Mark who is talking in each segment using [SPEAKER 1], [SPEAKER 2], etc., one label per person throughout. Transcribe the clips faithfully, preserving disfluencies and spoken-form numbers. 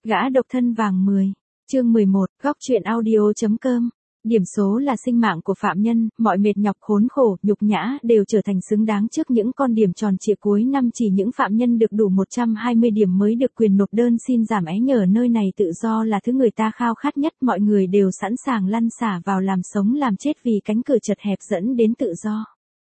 [SPEAKER 1] Gã độc thân vàng mười. Chương mười một, góc truyện audio.com. Điểm số là sinh mạng của phạm nhân, mọi mệt nhọc khốn khổ, nhục nhã đều trở thành xứng đáng trước những con điểm tròn trịa cuối năm. Chỉ những phạm nhân được đủ một trăm hai mươi điểm mới được quyền nộp đơn xin giảm é nhờ nơi này. Tự do là thứ người ta khao khát nhất, mọi người đều sẵn sàng lăn xả vào làm sống làm chết vì cánh cửa chật hẹp dẫn đến tự do.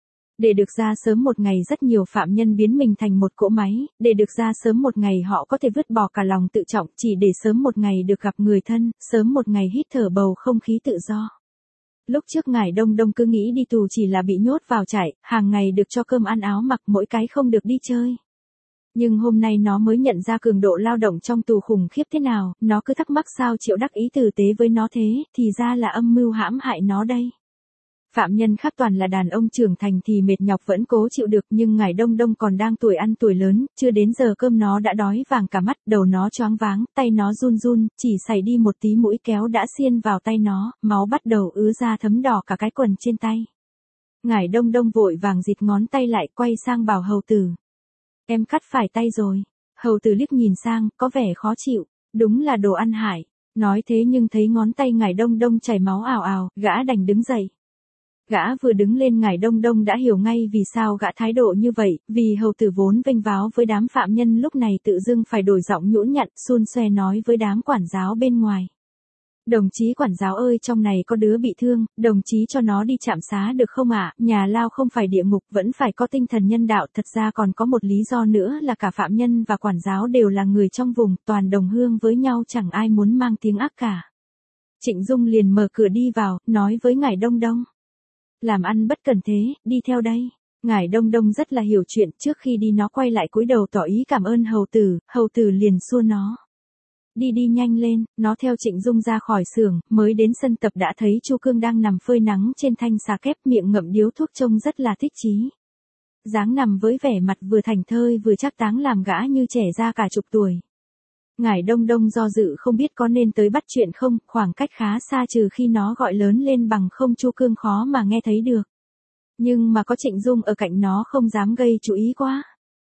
[SPEAKER 1] Để được ra sớm một ngày rất nhiều phạm nhân biến mình thành một cỗ máy, để được ra sớm một ngày họ có thể vứt bỏ cả lòng tự trọng chỉ để sớm một ngày được gặp người thân, sớm một ngày hít thở bầu không khí tự do. Lúc trước Ngải Đông Đông cứ nghĩ đi tù chỉ là bị nhốt vào trại, hàng ngày được cho cơm ăn áo mặc mỗi cái không được đi chơi. Nhưng hôm nay nó mới nhận ra cường độ lao động trong tù khủng khiếp thế nào, nó cứ thắc mắc sao Triệu Đắc Ý tử tế với nó thế, thì ra là âm mưu hãm hại nó đây. Phạm nhân khác toàn là đàn ông trưởng thành thì mệt nhọc vẫn cố chịu được, nhưng Ngải Đông Đông còn đang tuổi ăn tuổi lớn, chưa đến giờ cơm nó đã đói vàng cả mắt, đầu nó choáng váng, tay nó run run, chỉ xày đi một tí mũi kéo đã xiên vào tay nó, máu bắt đầu ứa ra thấm đỏ cả cái quần trên tay. Ngải Đông Đông vội vàng dịt ngón tay lại, quay sang bảo hầu tử. Em cắt phải tay rồi. Hầu tử liếc nhìn sang, có vẻ khó chịu, đúng là đồ ăn hại. Nói thế nhưng thấy ngón tay Ngải Đông Đông chảy máu ào ào, gã đành đứng dậy. Gã vừa đứng lên Ngải Đông Đông đã hiểu ngay vì sao gã thái độ như vậy, vì hầu tử vốn vênh váo với đám phạm nhân lúc này tự dưng phải đổi giọng nhũn nhặn, xun xoe nói với đám quản giáo bên ngoài. Đồng chí quản giáo ơi, trong này có đứa bị thương, đồng chí cho nó đi trạm xá được không ạ? À? Nhà lao không phải địa ngục, vẫn phải có tinh thần nhân đạo. Thật ra còn có một lý do nữa là cả phạm nhân và quản giáo đều là người trong vùng, toàn đồng hương với nhau, chẳng ai muốn mang tiếng ác cả. Trịnh Dung liền mở cửa đi vào, nói với Ngải Đông Đông. Làm ăn bất cần thế, đi theo đây. Ngải Đông Đông rất là hiểu chuyện, trước khi đi nó quay lại cúi đầu tỏ ý cảm ơn hầu tử, hầu tử liền xua nó. Đi đi nhanh lên, nó theo Trịnh Dung ra khỏi xưởng, mới đến sân tập đã thấy Chu Cương đang nằm phơi nắng trên thanh xà kép, miệng ngậm điếu thuốc trông rất là thích chí. Dáng nằm với vẻ mặt vừa thảnh thơi vừa chắc táng làm gã như trẻ ra cả chục tuổi. Ngải Đông Đông do dự không biết có nên tới bắt chuyện không, khoảng cách khá xa, trừ khi nó gọi lớn lên bằng không Chu Cương khó mà nghe thấy được. Nhưng mà có Trịnh Dung ở cạnh nó không dám gây chú ý quá.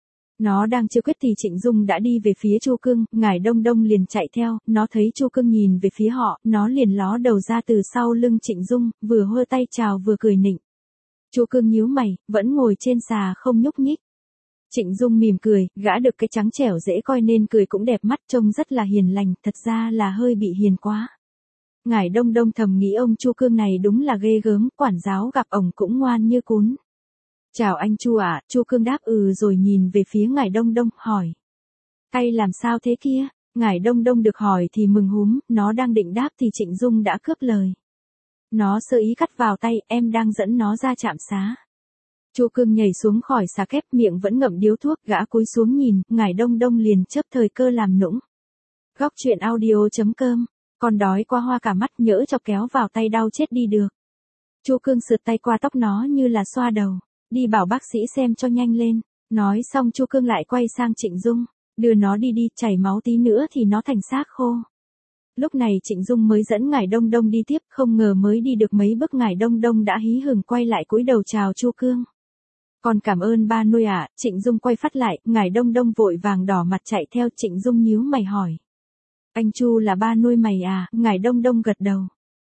[SPEAKER 1] Nó đang chưa quyết thì Trịnh Dung đã đi về phía Chu Cương, Ngải Đông Đông liền chạy theo, nó thấy Chu Cương nhìn về phía họ, nó liền ló đầu ra từ sau lưng Trịnh Dung, vừa hơ tay chào vừa cười nịnh. Chu Cương nhíu mày, vẫn ngồi trên xà không nhúc nhích. Trịnh Dung mỉm cười, gã được cái trắng trẻo dễ coi nên cười cũng đẹp mắt, trông rất là hiền lành, thật ra là hơi bị hiền quá. Ngải Đông Đông thầm nghĩ ông Chu Cương này đúng là ghê gớm, quản giáo gặp ổng cũng ngoan như cún. Chào anh Chu ạ, à, Chu Cương đáp ừ rồi nhìn về phía Ngải Đông Đông, hỏi. Tay làm sao thế kia? Ngải Đông Đông được hỏi thì mừng húm, nó đang định đáp thì Trịnh Dung đã cướp lời. Nó sơ ý cắt vào tay, em đang dẫn nó ra trạm xá. Chu Cương nhảy xuống khỏi xà kép, miệng vẫn ngậm điếu thuốc, gã cúi xuống nhìn, Ngải Đông Đông liền chớp thời cơ làm nũng. Góc truyện audio.com, con đói qua hoa cả mắt, nhỡ chọc kéo vào tay đau chết đi được. Chu Cương sượt tay qua tóc nó như là xoa đầu, đi bảo bác sĩ xem cho nhanh lên. Nói xong Chu Cương lại quay sang Trịnh Dung, đưa nó đi đi, chảy máu tí nữa thì nó thành xác khô. Lúc này Trịnh Dung mới dẫn Ngải Đông Đông đi tiếp, không ngờ mới đi được mấy bước Ngải Đông Đông đã hí hửng quay lại cúi đầu chào Chu Cương. Còn cảm ơn ba nuôi ạ, à? Trịnh Dung quay phát lại, Ngải Đông Đông vội vàng đỏ mặt chạy theo. Trịnh Dung nhíu mày hỏi. Anh Chu là ba nuôi mày à? Ngải Đông Đông gật đầu.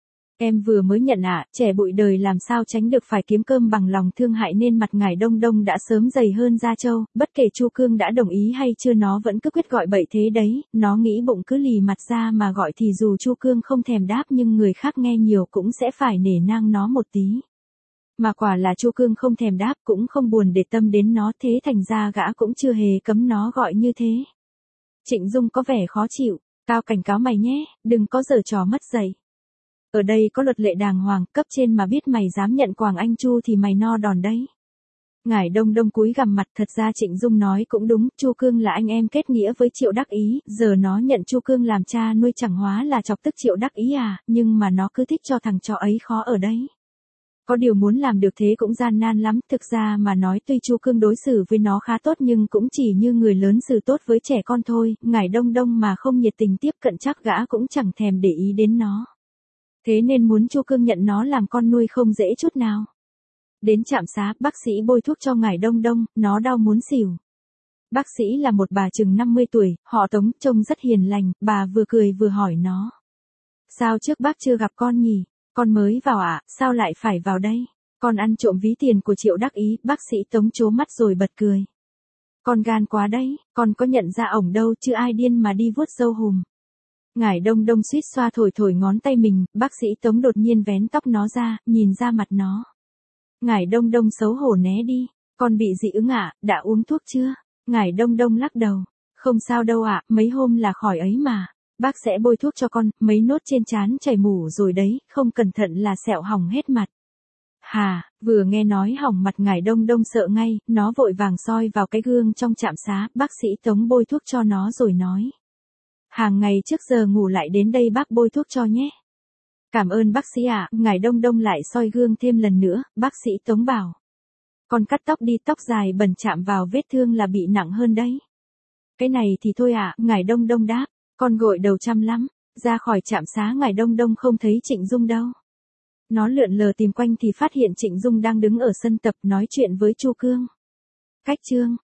[SPEAKER 1] Em vừa mới nhận ạ, à, trẻ bụi đời làm sao tránh được phải kiếm cơm bằng lòng thương hại nên mặt Ngải Đông Đông đã sớm dày hơn da trâu, bất kể Chu Cương đã đồng ý hay chưa nó vẫn cứ quyết gọi bậy thế đấy, nó nghĩ bụng cứ lì mặt ra mà gọi thì dù Chu Cương không thèm đáp nhưng người khác nghe nhiều cũng sẽ phải nể nang nó một tí. Mà quả là Chu Cương không thèm đáp cũng không buồn để tâm đến nó, thế thành ra gã cũng chưa hề cấm nó gọi như thế. Trịnh Dung có vẻ khó chịu, tao cảnh cáo mày nhé, đừng có giở trò mất dạy. Ở đây có luật lệ đàng hoàng, cấp trên mà biết mày dám nhận quàng anh Chu thì mày no đòn đấy. Ngải Đông Đông cúi gằm mặt, thật ra Trịnh Dung nói cũng đúng, Chu Cương là anh em kết nghĩa với Triệu Đắc Ý, giờ nó nhận Chu Cương làm cha nuôi chẳng hóa là chọc tức Triệu Đắc Ý à, nhưng mà nó cứ thích cho thằng chó ấy khó ở đấy. Có điều muốn làm được thế cũng gian nan lắm, thực ra mà nói tuy Chu Cương đối xử với nó khá tốt nhưng cũng chỉ như người lớn xử tốt với trẻ con thôi, Ngải Đông Đông mà không nhiệt tình tiếp cận chắc gã cũng chẳng thèm để ý đến nó. Thế nên muốn Chu Cương nhận nó làm con nuôi không dễ chút nào. Đến trạm xá, bác sĩ bôi thuốc cho Ngải Đông Đông, nó đau muốn xỉu. Bác sĩ là một bà chừng năm mươi tuổi, họ Tống, trông rất hiền lành, bà vừa cười vừa hỏi nó. Sao trước bác chưa gặp con nhỉ? Con mới vào ạ, à, sao lại phải vào đây? Con ăn trộm ví tiền của Triệu Đắc Ý, bác sĩ Tống trố mắt rồi bật cười. Con gan quá đấy, con có nhận ra ổng đâu chứ ai điên mà đi vuốt râu hùm. Ngải Đông Đông suýt xoa thổi thổi ngón tay mình, bác sĩ Tống đột nhiên vén tóc nó ra, nhìn ra mặt nó. Ngải Đông Đông xấu hổ né đi, con bị dị ứng ạ, à, đã uống thuốc chưa? Ngải Đông Đông lắc đầu, không sao đâu ạ, à, mấy hôm là khỏi ấy mà. Bác sẽ bôi thuốc cho con, mấy nốt trên trán chảy mủ rồi đấy, không cẩn thận là sẹo hỏng hết mặt. Hà, vừa nghe nói hỏng mặt Ngải Đông Đông sợ ngay, nó vội vàng soi vào cái gương trong trạm xá, bác sĩ Tống bôi thuốc cho nó rồi nói. Hàng ngày trước giờ ngủ lại đến đây bác bôi thuốc cho nhé. Cảm ơn bác sĩ ạ, à. Ngải Đông Đông lại soi gương thêm lần nữa, bác sĩ Tống bảo. Con cắt tóc đi, tóc dài bẩn chạm vào vết thương là bị nặng hơn đấy. Cái này thì thôi ạ, à, Ngải Đông Đông đáp, con gội đầu chăm lắm, ra khỏi trạm xá Ngải Đông Đông không thấy Trịnh Dung đâu. Nó lượn lờ tìm quanh thì phát hiện Trịnh Dung đang đứng ở sân tập nói chuyện với Chu Cương. Cách chương